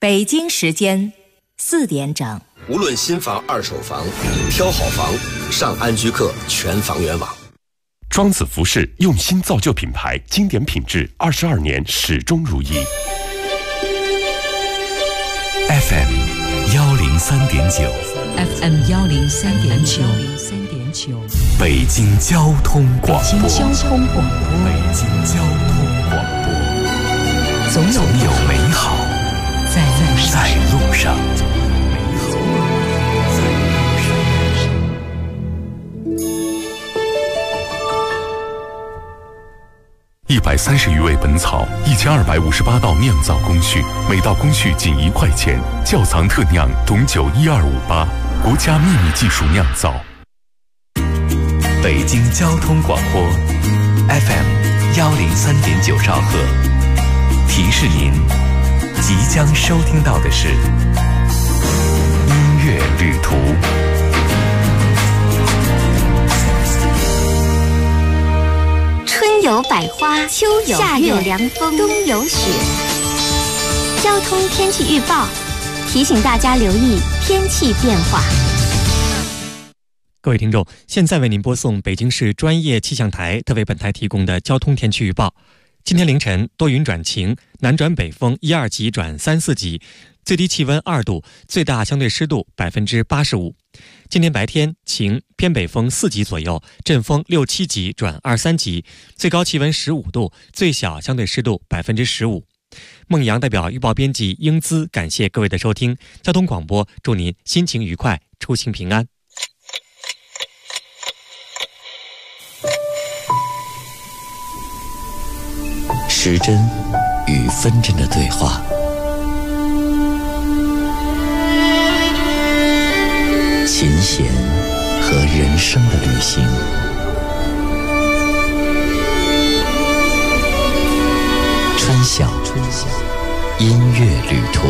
北京时间4点整。 无论新房、二手房，挑好房，上安居客全房源网。 庄子服饰用心造就品牌，经典品质，22年始终如一。 FM 103.9 FM 103.9 北京交通广播。 北京交通广播。 北京交通广播。总有美好在路上。130余味本草，1258道酿造工序，每道工序仅1块钱。窖藏特酿董酒12588，国家秘密技术酿造。北京交通广播 FM 103.9兆赫，提示您即将收听到的是音乐旅途。 春有百花，秋有夏有凉风，冬有雪。交通天气预报提醒大家留意天气变化。 各位听众，现在为您播送北京市专业气象台特为本台提供的交通天气预报。今天凌晨多云转晴，南转北风1、2级转3、4级，最低气温2度，最大相对湿度85%。今天白天晴，偏北风4级左右，阵风6、7级转2、3级，最高气温15度，最小相对湿度15%。孟阳代表预报编辑英姿感谢各位的收听，交通广播祝您心情愉快，出行平安。 时针与分针的对话，琴弦和人生的旅行，春晓音乐旅途。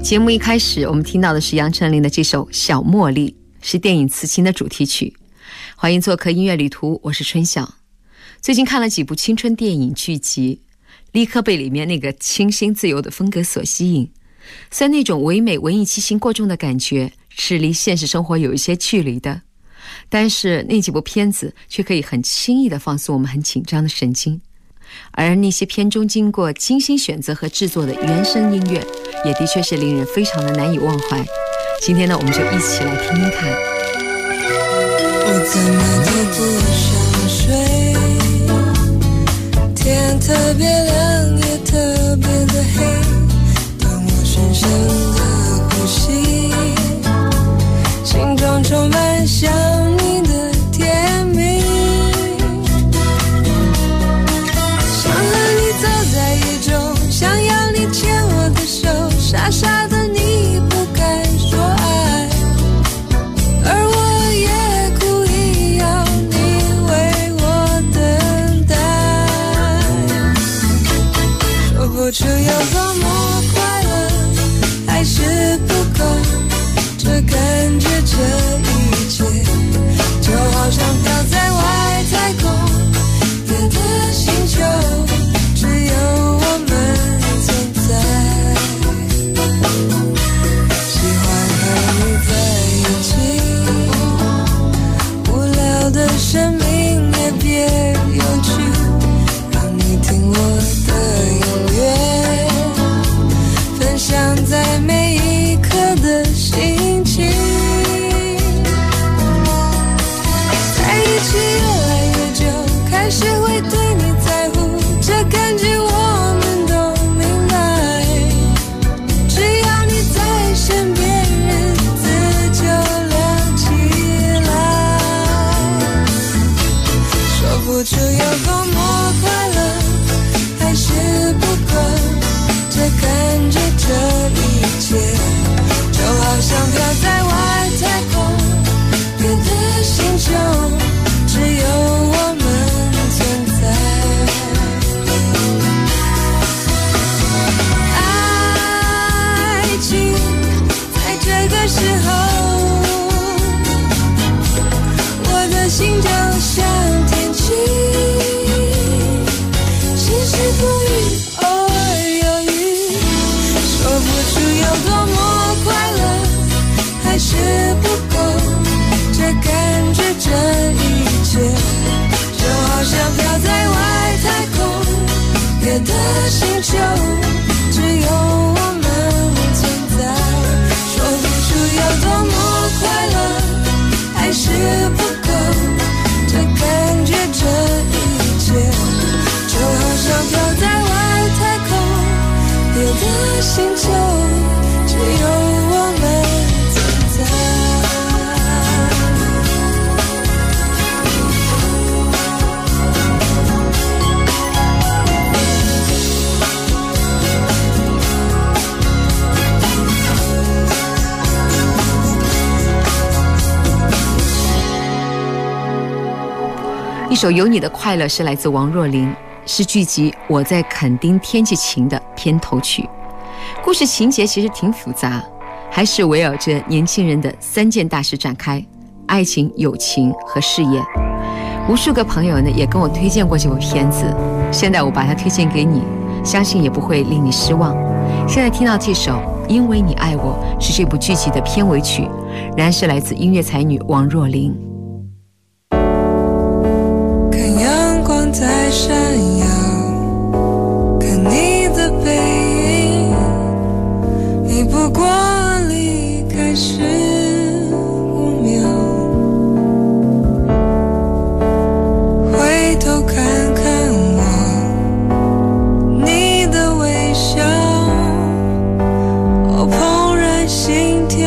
节目一开始我们听到的是杨丞琳的这首《小茉莉》，是电影《雌情》的主题曲。欢迎做客音乐旅途，我是春晓。最近看了几部青春电影剧集，立刻被里面那个清新自由的风格所吸引。虽然那种唯美文艺气息过重的感觉是离现实生活有一些距离的，但是那几部片子却可以很轻易地放松我们很紧张的神经。而那些片中经过精心选择和制作的原声音乐，也的确是令人非常的难以忘怀。今天呢，我们就一起来听听看。 我怎么都不想睡，天特别亮也特别的黑，当我深深的呼吸，心中充满想你的甜蜜。想要你牵我的手，傻傻的你不敢说爱，而我也故意要你为我等待。说不出有多么快乐，还是不够，这感觉这一切就好像飘在外太空别的星球，只有我们喜欢和你在一起，无聊的生命也别有趣，让你听我的音乐，分享在每一刻的心情。在一起越来越久，开始会对你在乎，这感觉我们都明白，只要你在身边，日子就亮起来。说不出有多么快乐，还是不够，这感觉这一切就好像飘在外太空别的星球，只有我们存在。爱情在这个时候，我的心就像天气，晴时不语，偶尔有雨。说不出有多么快乐，还是不够，这感觉这一切就好像飘在外太空别的星球，只有我们存在。说不出有多么快乐，还是不够，这感觉这一切就好像飘在外太空别的星球，只有我们存在。 一首有你的快乐是来自王若琳，是剧集《我在垦丁天气晴》的片头曲。故事情节其实挺复杂，还是围绕着年轻人的3件大事展开：爱情、友情和事业。无数个朋友呢也跟我推荐过这部片子，现在我把它推荐给你，相信也不会令你失望。现在听到这首《因为你爱我》是这部剧集的片尾曲，然是来自音乐才女王若琳。 看阳光在闪耀，看你的背影，你不过离开15秒，回头看看我，你的微笑，我怦然心跳。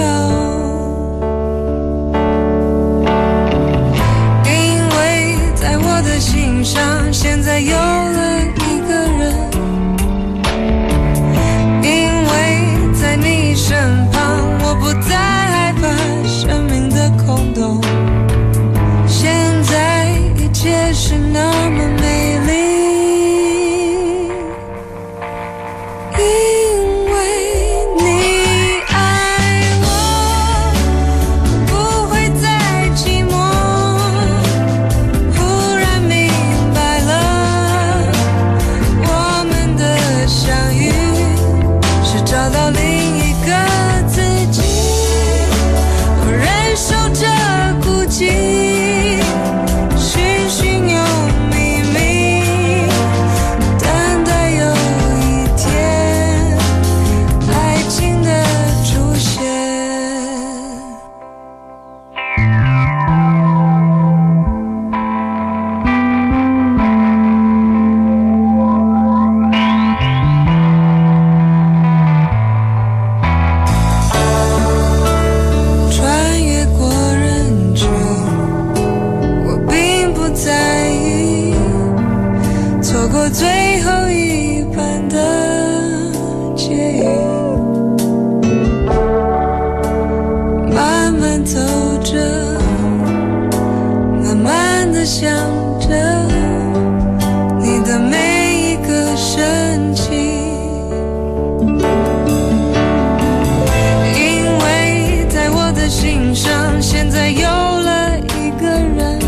心上现在有了一个人，因为在你身旁，我不再害怕生命的空洞。现在一切是那么美丽，因为你过最后一班的捷运，慢慢走着，慢慢地想着你的每一个神情，因为在我的心上现在有了一个人，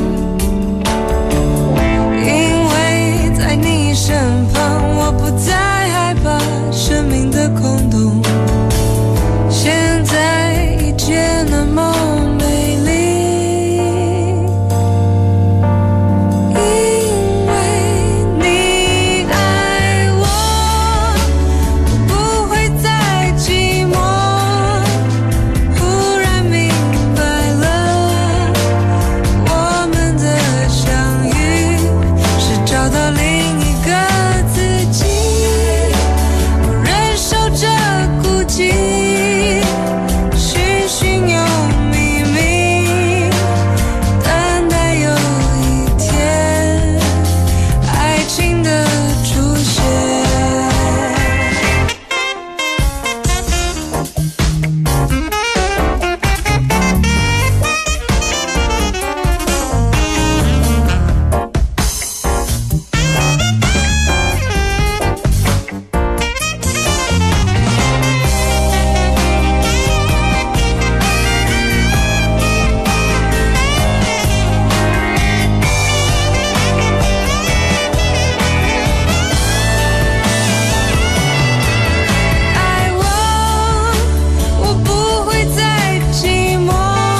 因为在你身旁我不再害怕生命的空洞，现在一切那么美丽，因为你爱我，我不会再寂寞，忽然明白了，我们的相遇是找到另一个自己，我忍受着孤寂，寻寻又觅觅，等待有一天爱情的出现。爱我，我不会再寂寞，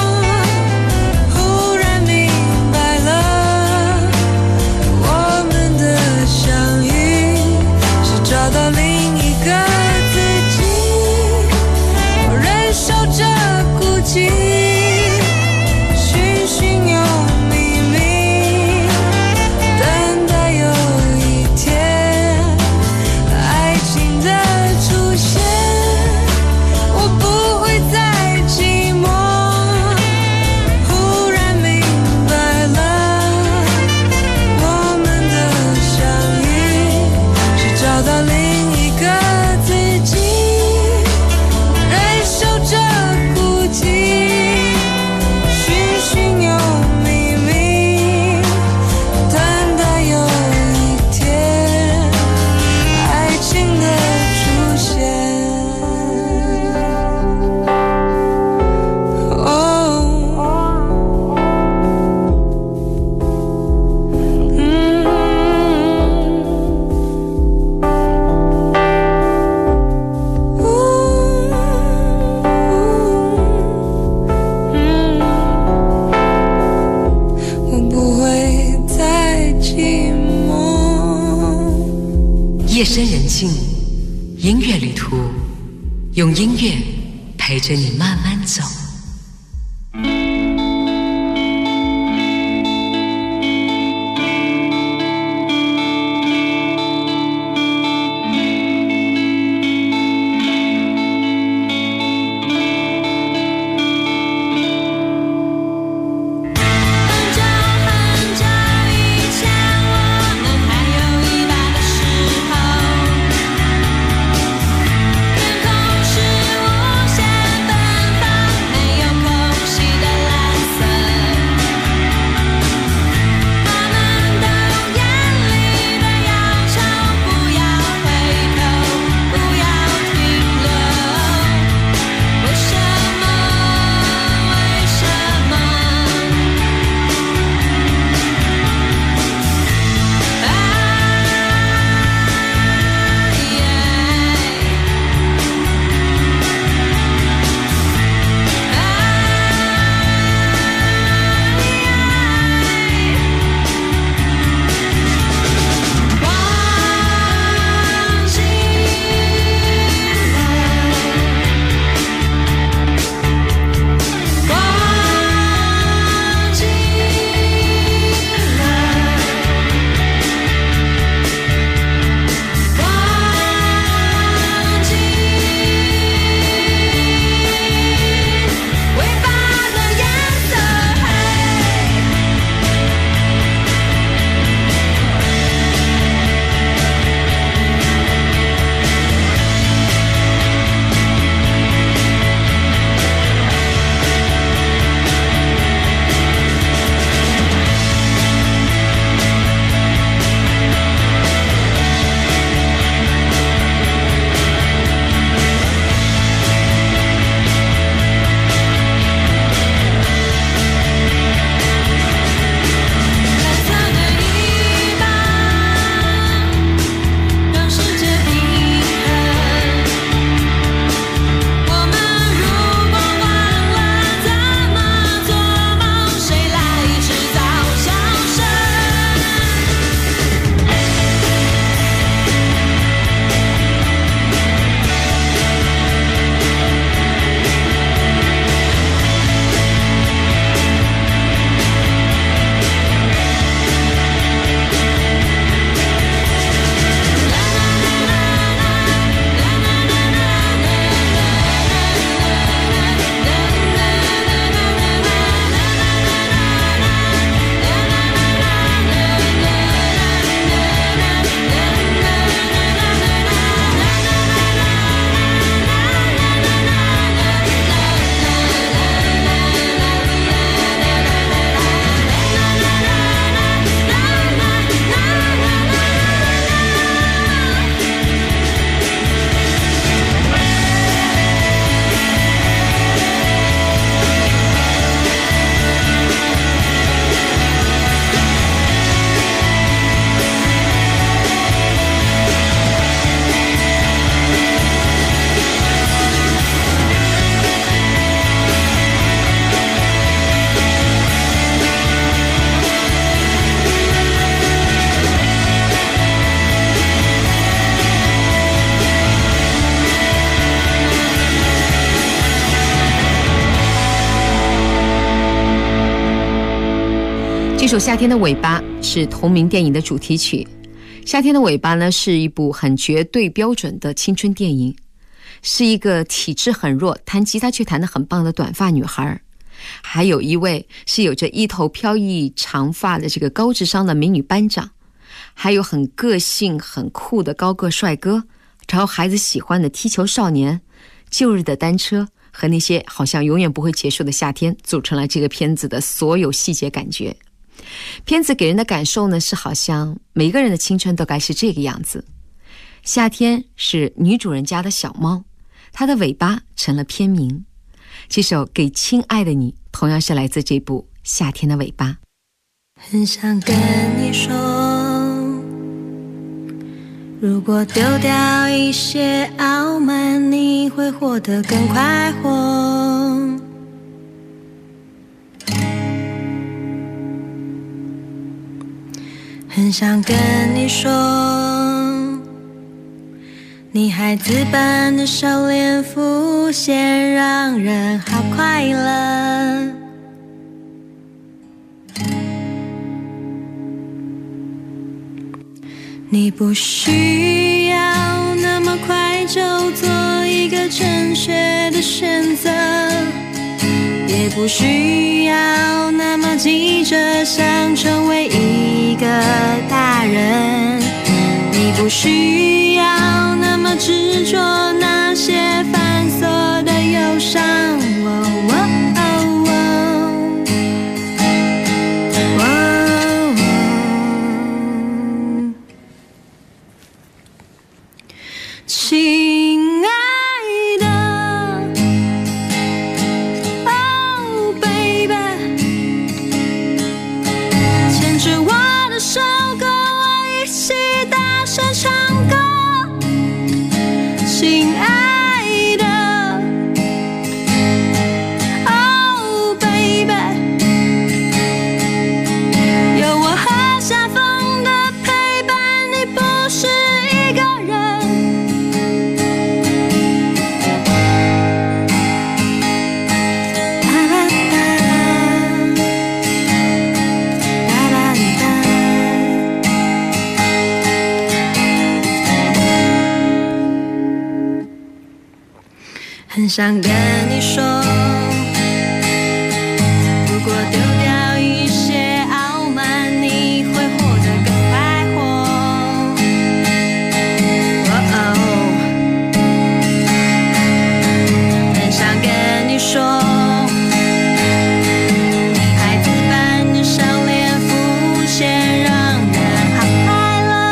忽然明白了，我们的相遇是找到另一个自己，我忍受着孤寂，寻寻又觅觅，等待有一天爱情的出现，我不会再寂寞，忽然明白了，我们的相遇是找到另一个自己，忍受着孤寂，寻寻又觅觅，等待有一天爱情的出现。我不会再寂寞。 夜深人静，音乐旅途，用音乐陪着你慢慢走。 很久很久以前，我们还有尾巴的时候，天空是无限奔放， 首《夏天的尾巴》是同名电影的主题曲。《夏天的尾巴》呢，是一部很绝对标准的青春电影，是一个体质很弱、弹吉他却弹得很棒的短发女孩，还有一位是有着一头飘逸长发的这个高智商的美女班长，还有很个性很酷的高个帅哥，然后孩子喜欢的踢球少年，旧日的单车和那些好像永远不会结束的夏天，组成了这个片子的所有细节感觉。片子给人的感受呢，是好像每一个人的青春都该是这个样子。夏天是女主人家的小猫，它的尾巴成了片名。这首《给亲爱的你》同样是来自这部《夏天的尾巴》。 很想跟你说，如果丢掉一些傲慢，你会活得更快活。很想跟你说，你孩子般的笑脸浮现，让人好快乐。你不需要那么快就做一个正确的选择，也不需要那么急着想成为一个大人，你不需要那么执着那些繁琐的忧伤。亲爱的 Oh baby， 牵着我的手，跟我一起大声唱歌。亲爱的 Oh baby， 有我和夏风的陪伴，你不是一个人。很想跟你说，如果丢掉一些傲慢，你会活得更快活。很想跟你说，你孩子般的笑脸浮现，让人好快乐。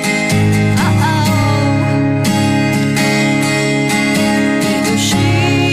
你不需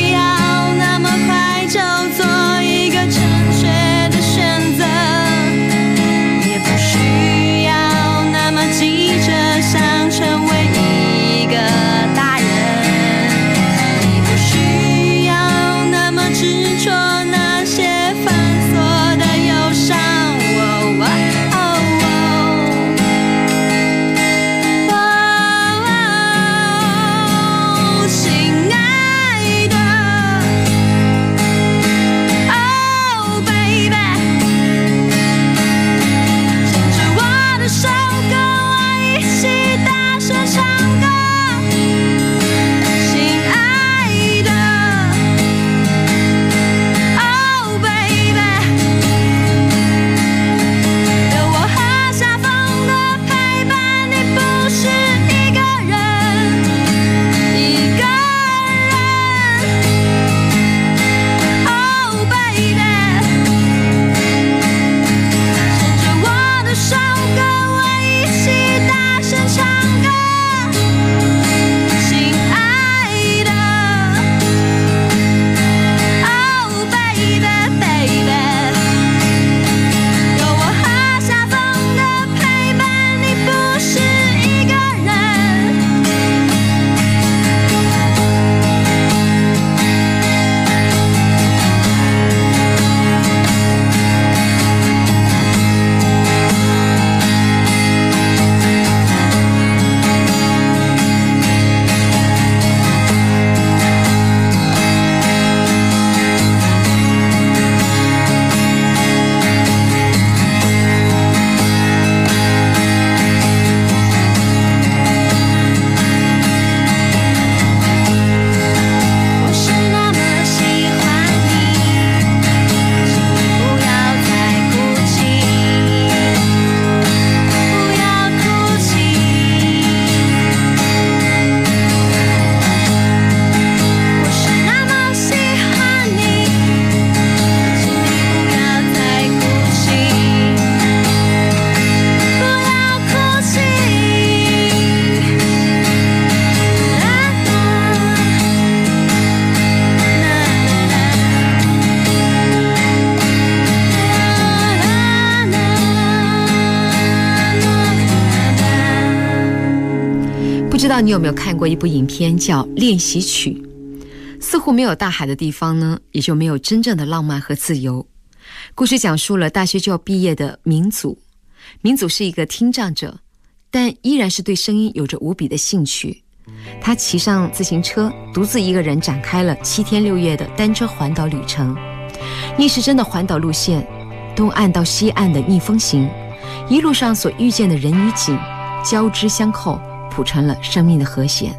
道你有没有看过一部影片叫《练习曲》？似乎没有大海的地方呢，也就没有真正的浪漫和自由。故事讲述了大学就要毕业的民祖，民祖是一个听障者，但依然是对声音有着无比的兴趣。他骑上自行车，独自一个人展开了7天6夜的单车环岛旅程。逆时针的环岛路线，东岸到西岸的逆风行，一路上所遇见的人与景交织相扣，谱成了生命的和弦。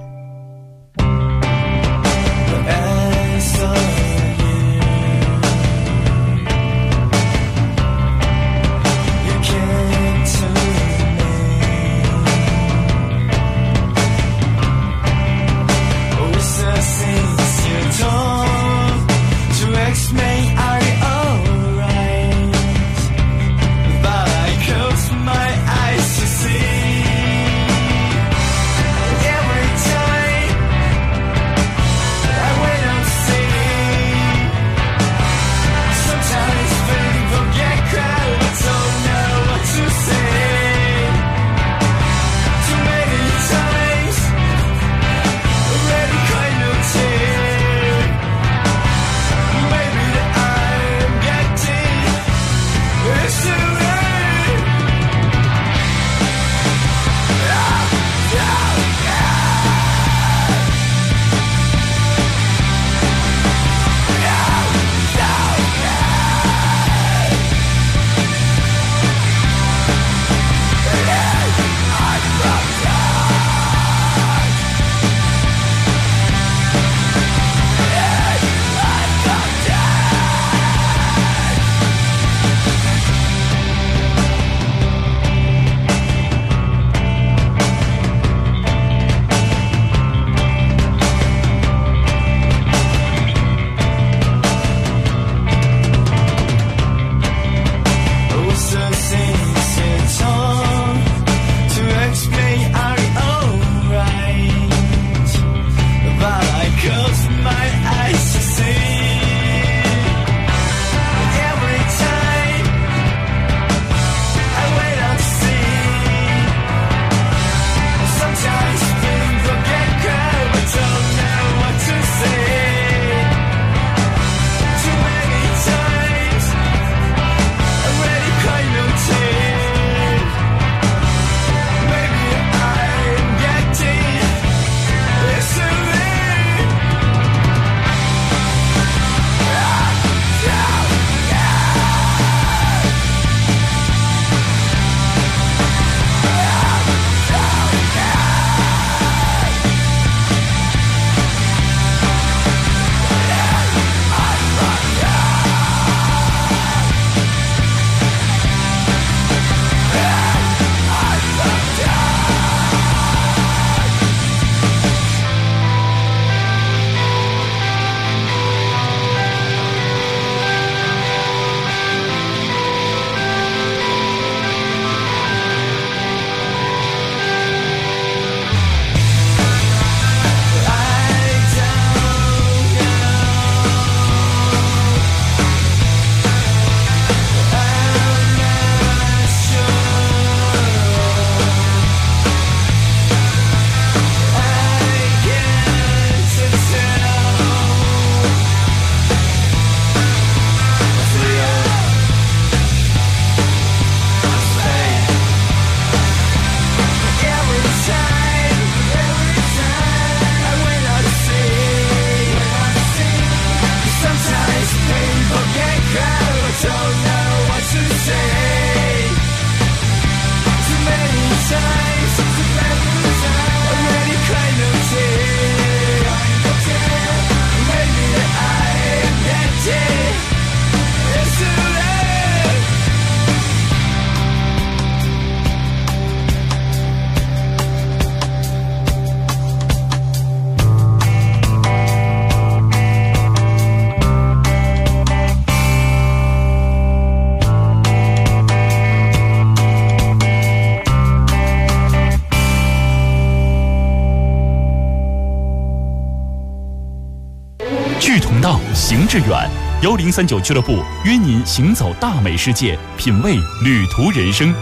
行致远，1039俱乐部约您行走大美世界，品味旅途人生。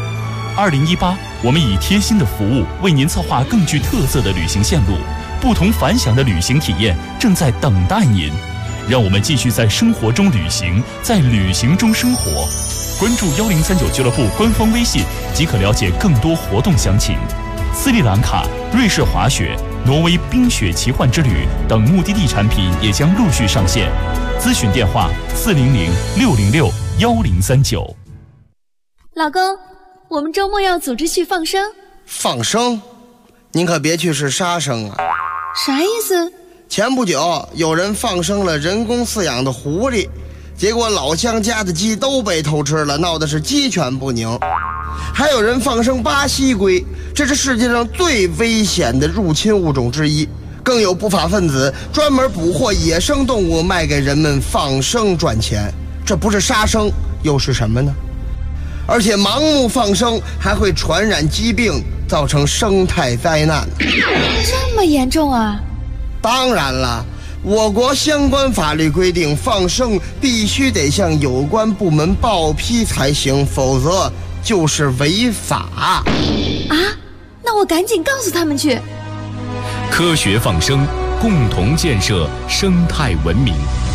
2018，我们以贴心的服务为您策划更具特色的旅行线路，不同凡响的旅行体验正在等待您。让我们继续在生活中旅行，在旅行中生活。关注1039俱乐部官方微信即可了解更多活动详情。斯里兰卡、瑞士滑雪、挪威冰雪奇幻之旅等目的地产品也将陆续上线。咨询电话400-606-1039。 老公，我们周末要组织去放生。 放生？您可别去是杀生啊！ 啥意思？ 前不久有人放生了人工饲养的狐狸，结果老乡家的鸡都被偷吃了，闹得是鸡犬不宁。还有人放生巴西龟，这是世界上最危险的入侵物种之一。更有不法分子专门捕获野生动物卖给人们放生赚钱，这不是杀生又是什么呢？而且盲目放生还会传染疾病，造成生态灾难。 这么严重啊？ 当然了，我国相关法律规定，放生必须得向有关部门报批才行，否则就是违法。 啊？那我赶紧告诉他们去。 科学放生，共同建设生态文明。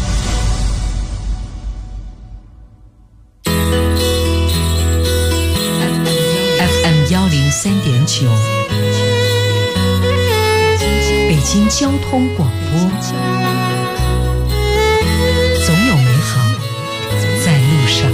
FM 103.9，北京交通广播。总有美好在路上。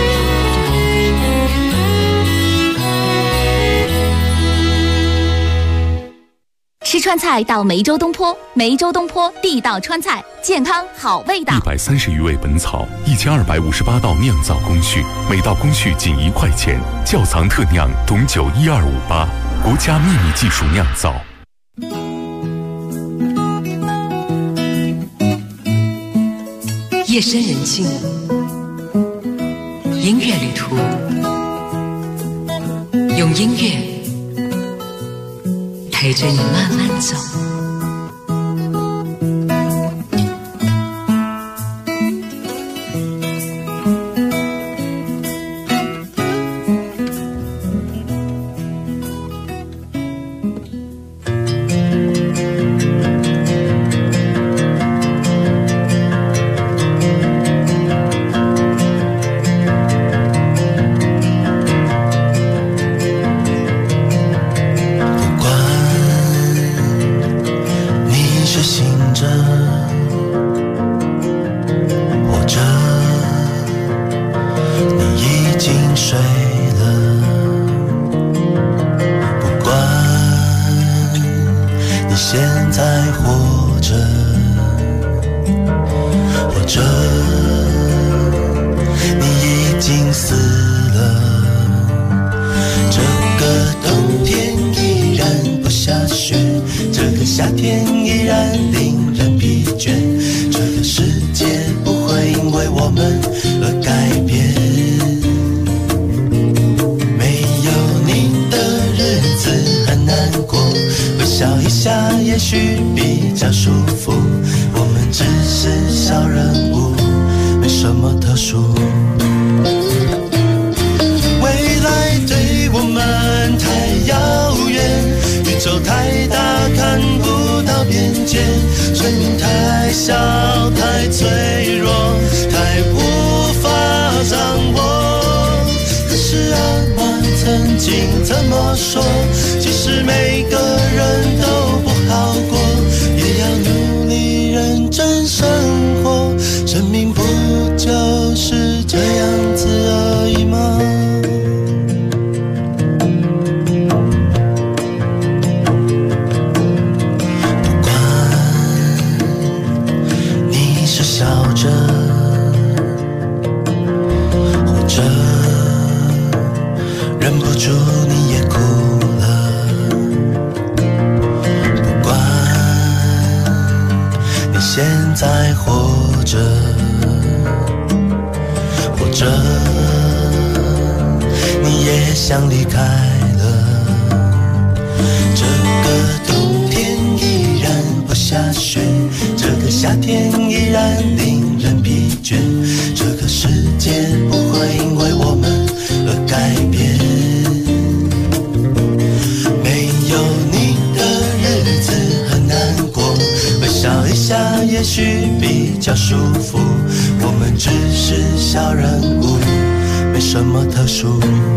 吃川菜到梅州东坡，梅州东坡地道川菜，健康好味道。 130余味本草，1258道酿造工序，每道工序仅1块钱。窖藏特酿董酒12588，国家秘密技术酿造。 夜深人静，音乐旅途，用音乐陪着你慢慢走。 世界不会因为我们而改变。 较舒服。我们只是小人物，没什么特殊。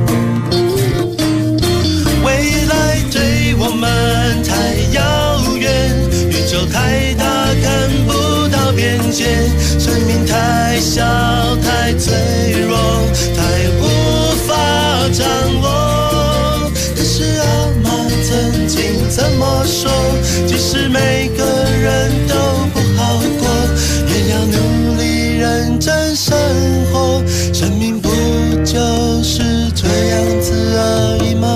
未来对我们太遥远，宇宙太大看不到边界，生命太小太脆弱，太无法掌握。可是阿妈曾经怎么说？即使每个人都不好过，也要努力认真生活。生命不就是这样子而已吗？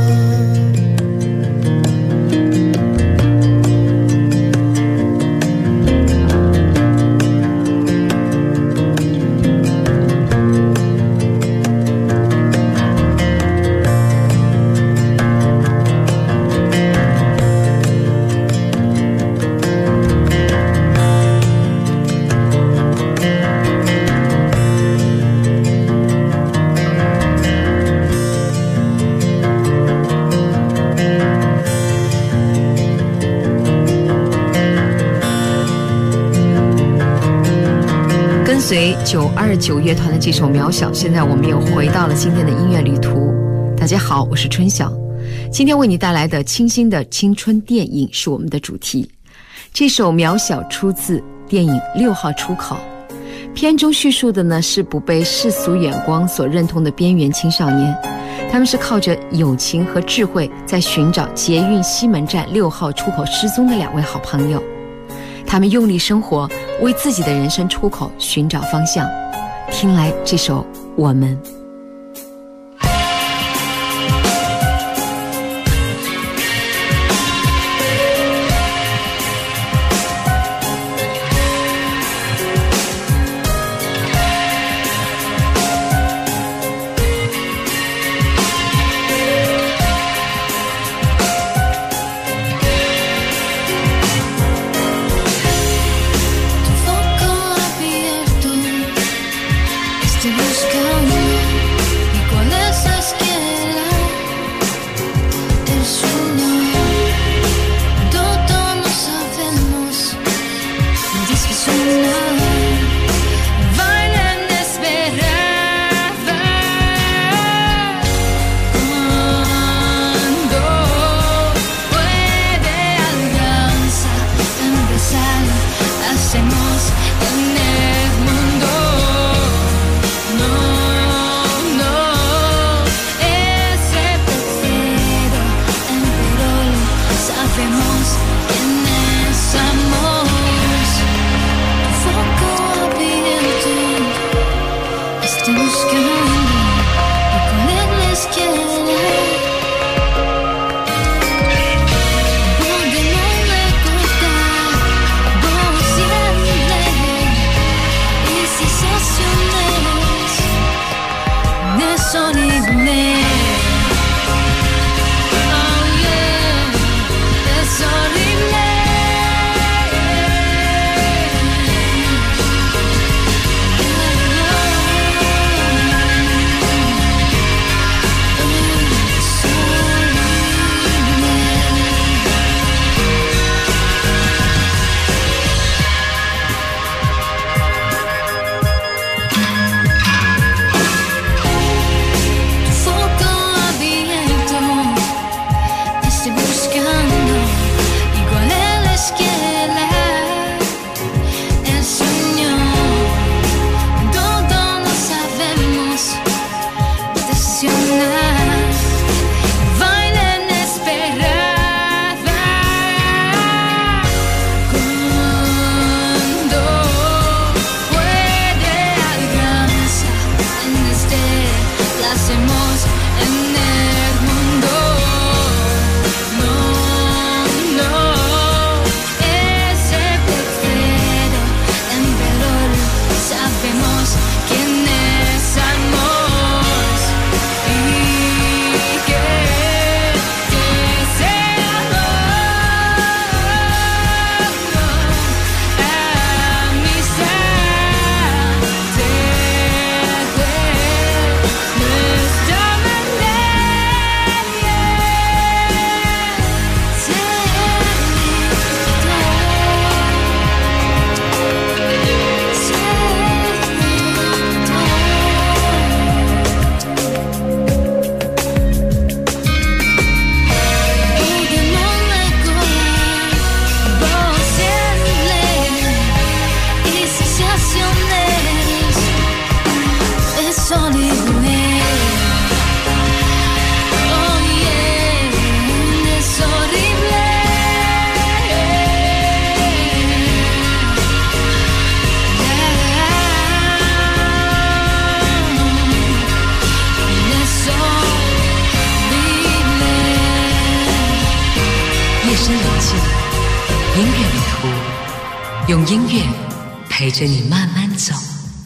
随929乐团的这首《渺小》，现在我们又回到了今天的音乐旅途。大家好，我是春晓，今天为你带来的清新的青春电影是我们的主题。这首《渺小》出自电影《6号出口》，片中叙述的呢是不被世俗眼光所认同的边缘青少年，他们是靠着友情和智慧在寻找捷运西门站6号出口失踪的2位好朋友。他们用力生活，为自己的人生出口寻找方向。听来这首《我们》。 Stop. 音乐旅途，用音乐陪着你慢慢走。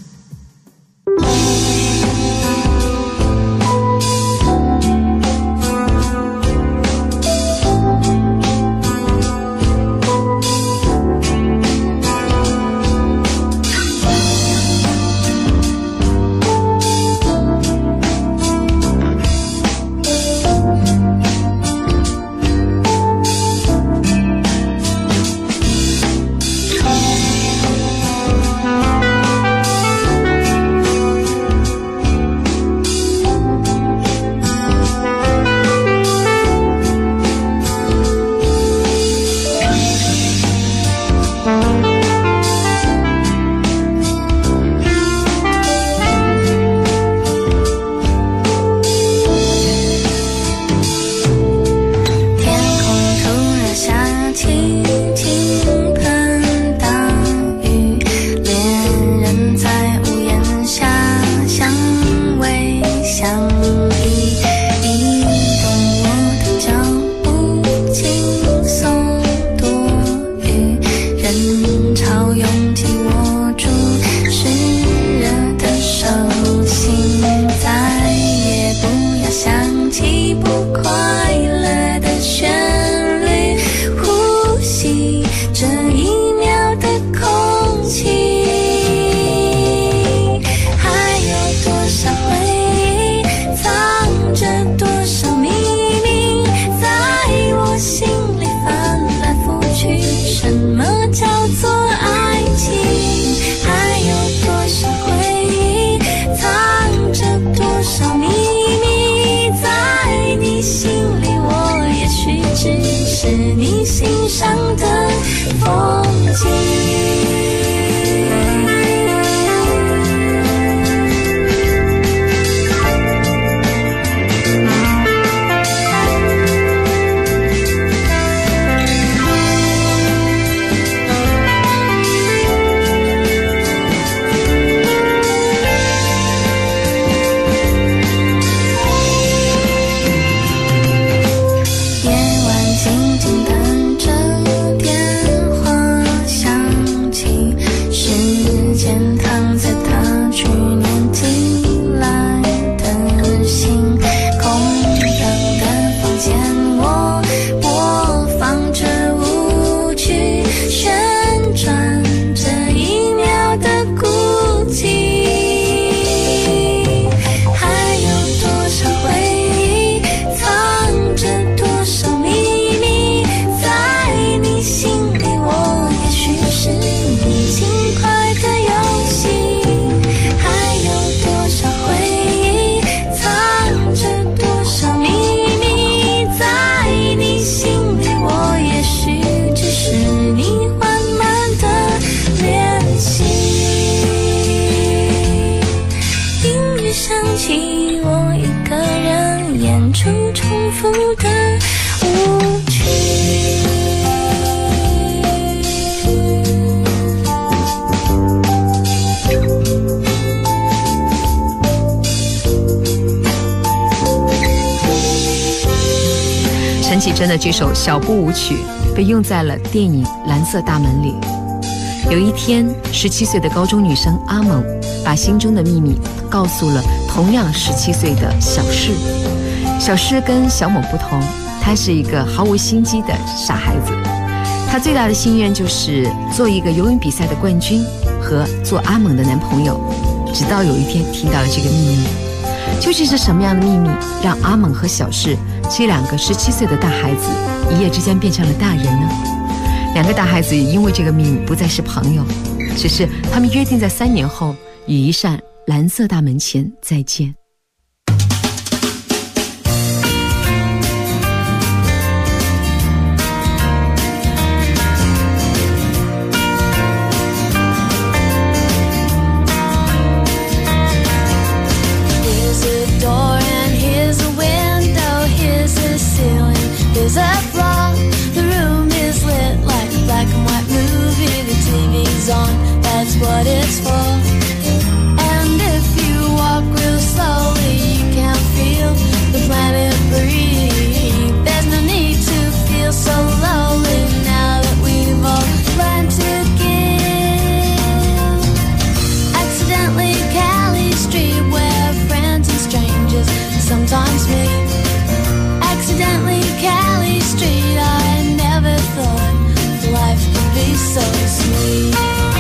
陈绮贞的这首小步舞曲被用在了电影《蓝色大门》里。有一天，17岁的高中女生阿猛把心中的秘密告诉了同样17岁的小世。小世跟小猛不同，他是一个毫无心机的傻孩子。他最大的心愿就是做一个游泳比赛的冠军和做阿猛的男朋友。直到有一天听到了这个秘密，究竟是什么样的秘密让阿猛和小世这两个17岁的大孩子一夜之间变成了大人呢？两个大孩子也因为这个秘密不再是朋友，只是他们约定在3年后与一扇蓝色大门前再见。 There's a flaw, the room is lit like a black and white movie. The TV's on, that's what it's for. And if you walk real slow sometimes me. Accidentally Cali Street, I never thought life could be so sweet.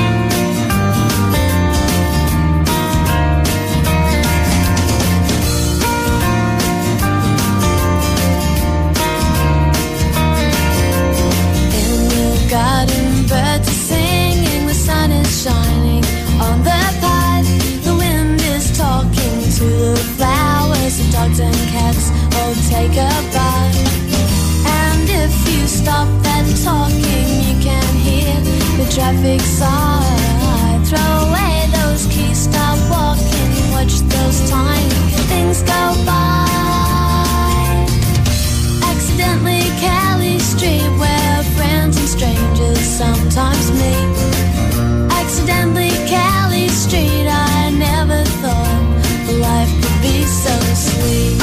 In the garden, birds are singing, the sun is shining on the path. The wind is talking to the flowers, the dogs and cats all take a bath. And if you stop that talking, you can hear the traffic sigh. Throw away those keys, stop walking, watch those tiny things go by. Accidentally Cali Street, where friends and strangers sometimes meet. Accidentally Cali Street, I never thought life could be so sweet.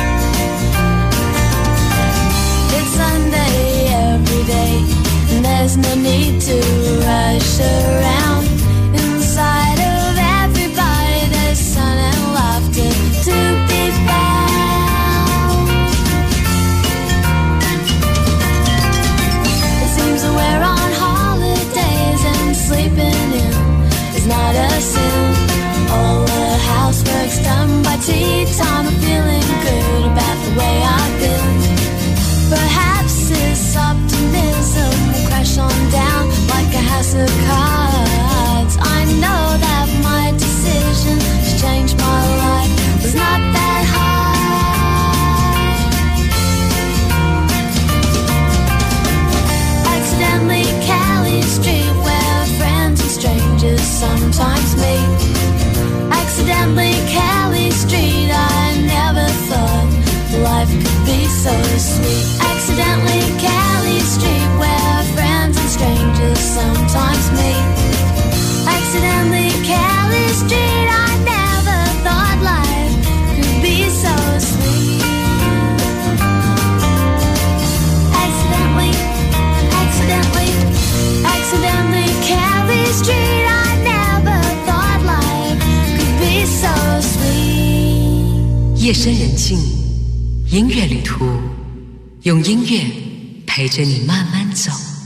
It's Sunday every day, and there's no need to rush around. Inside of everybody there's sun and laughter to be found. It seems that we're on holidays and sleeping in is not a sin. All the housework's done by tea time. I'm feeling good about the way I've been. Perhaps this optimism will crash on down like a house of cards. I know that my decision to change my life was not that hard. Accidentally Cali Street, where friends and strangers sometimes meet. Accidentally Cali Street, I never thought life could be so sweet. Accidentally Cali Street, where friends and strangers sometimes meet. Accidentally Cali Street, I never thought life could be so sweet. Accidentally Cali Street, I never thought life could be so sweet. 夜深人静，音乐旅途，用音乐陪着你慢慢走。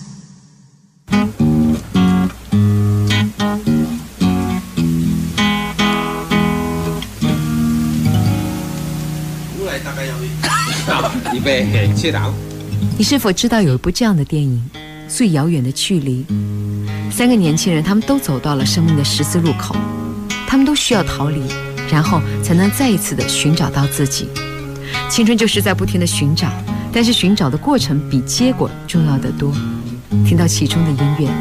预备起档。 你是否知道有一部这样的电影《最遥远的距离》？三个年轻人，他们都走到了生命的十字路口，他们都需要逃离，然后才能再一次的寻找到自己。青春就是在不停的寻找，但是寻找的过程比结果重要得多。听到其中的音乐。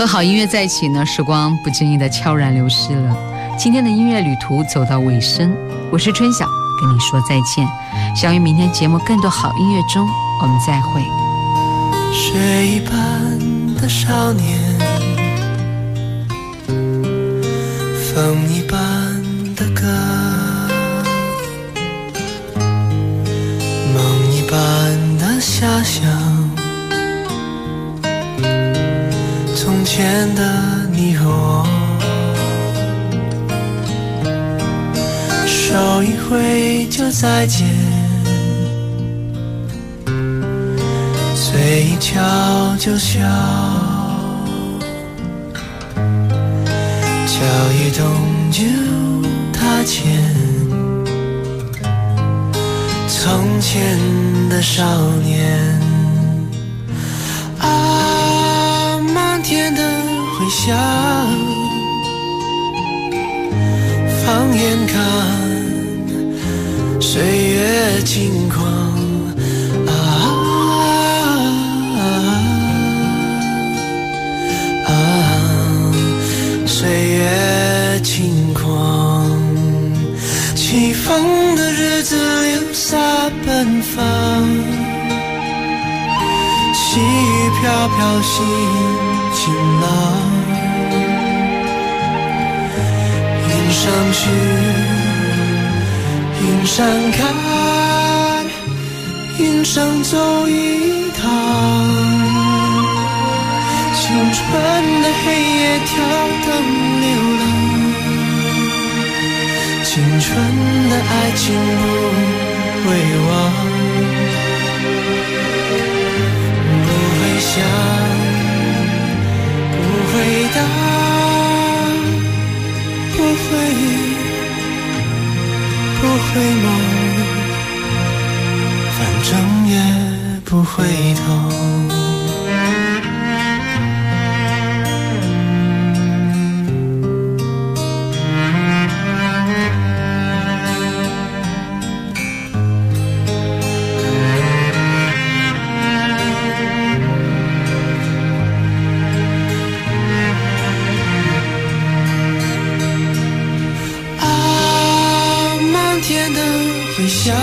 和好音乐在一起呢，时光不经意的悄然流逝了。今天的音乐旅途走到尾声，我是春晓，跟你说再见。相约明天节目更多好音乐中，我们再会。 雪一般的少年，风一般的歌，梦一般的遐想，从前的你和我，手一挥就再见，嘴一翘就笑，脚一动就踏前，从前的少年啊，漫天的回响，放眼看岁月轻狂岁月轻狂，起风的日子留下奔放，细雨飘飘心晴朗，云上去云上看，云上走一趟，青春的黑夜跳动流浪，青春的爱情不会忘，不会想，不会答，不会梦，反正也不回头。回想，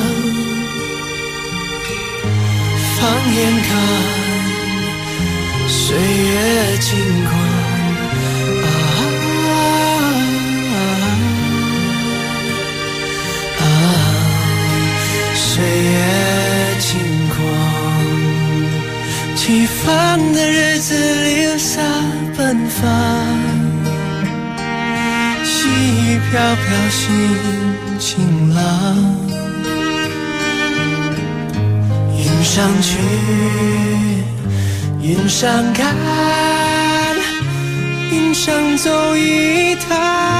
放眼看岁月轻狂岁月轻狂，起风的日子留下奔放，细雨飘飘心晴朗，云上去云上看，云上走一趟，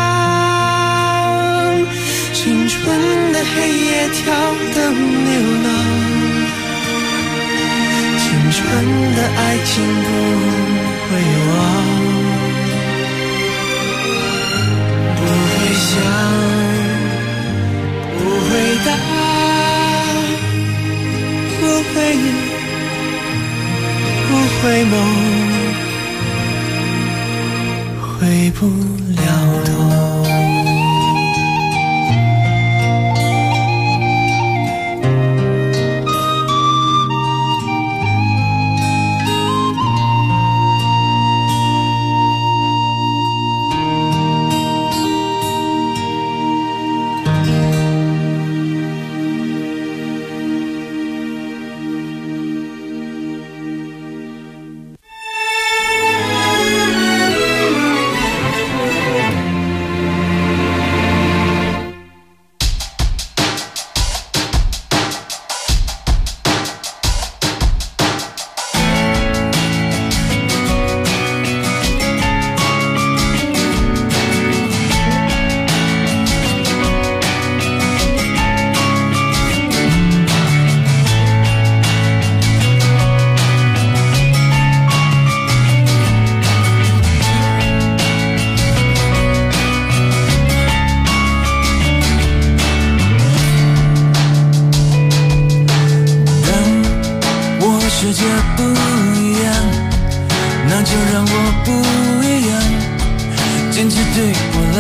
青春的黑夜跳灯流浪，青春的爱情不会忘，不会想，不会答，不会梦，回不了头。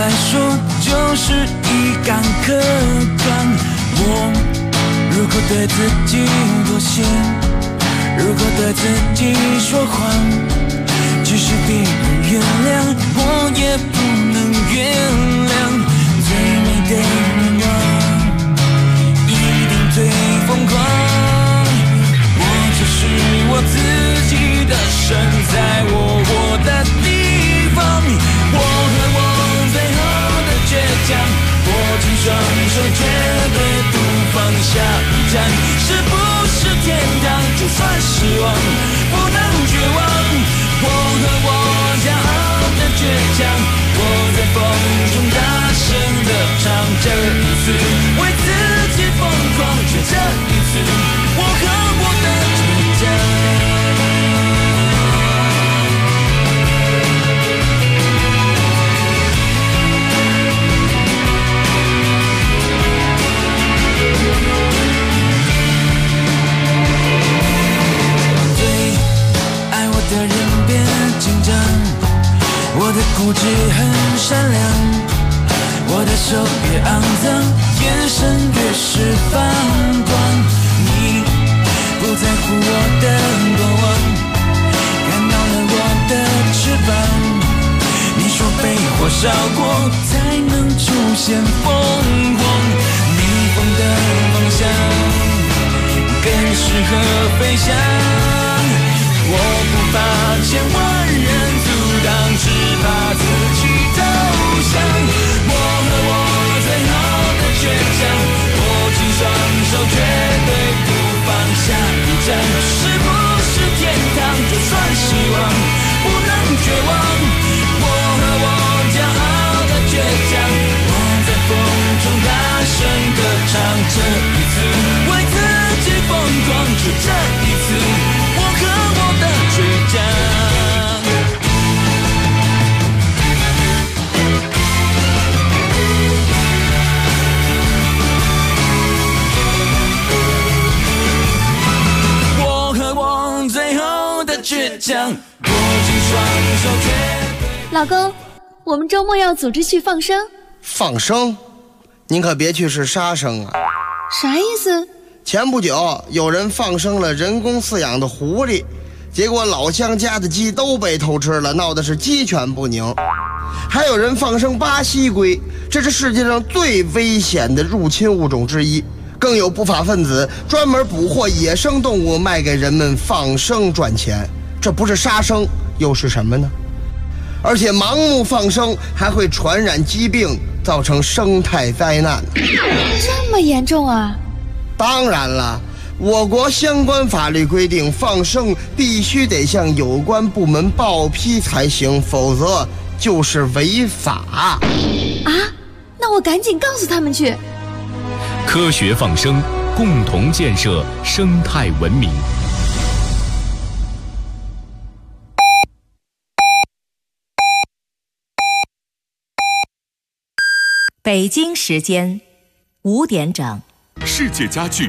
来说就是一杆客观。我如果对自己妥协，如果对自己说谎，即使别人原谅，我也不能原谅。最美的愿望一定最疯狂，我就是我自己的神，在我的地方。我和我最后的倔强，握紧双手绝对不放下一站，是不是天堂？就算失望不能绝望。我和我骄傲的倔强，我在风中大声地唱，这一次为自己疯狂，却这一次我和我的倔强。的人别紧张，我的固执很善良，我的手越肮脏，眼神越是放光。你不在乎我的过往，看到了我的翅膀。你说被火烧过才能出现凤凰，逆风的方向更适合飞翔。我不怕千万人阻挡，只怕自己投降。我和我最后的倔强，握紧双手绝对不放下一站，是不是天堂？就算失望不能绝望。我和我骄傲的倔强，我在风中大声歌唱，这一次为自己疯狂，就这一次我和我的倔强。我和我最后的倔强，握紧双手绝对。 老公，我们周末要组织去放生。 放生？您可别去是杀生啊！ 啥意思？ 前不久有人放生了人工饲养的狐狸，结果老乡家的鸡都被偷吃了，闹的是鸡犬不宁。还有人放生巴西龟，这是世界上最危险的入侵物种之一。更有不法分子专门捕获野生动物卖给人们放生赚钱，这不是杀生又是什么呢？而且盲目放生还会传染疾病，造成生态灾难。 这么严重啊？ 当然了，我国相关法律规定，放生必须得向有关部门报批才行，否则就是违法。 啊？那我赶紧告诉他们去。 科学放生，共同建设生态文明。 北京时间5点整。 世界家具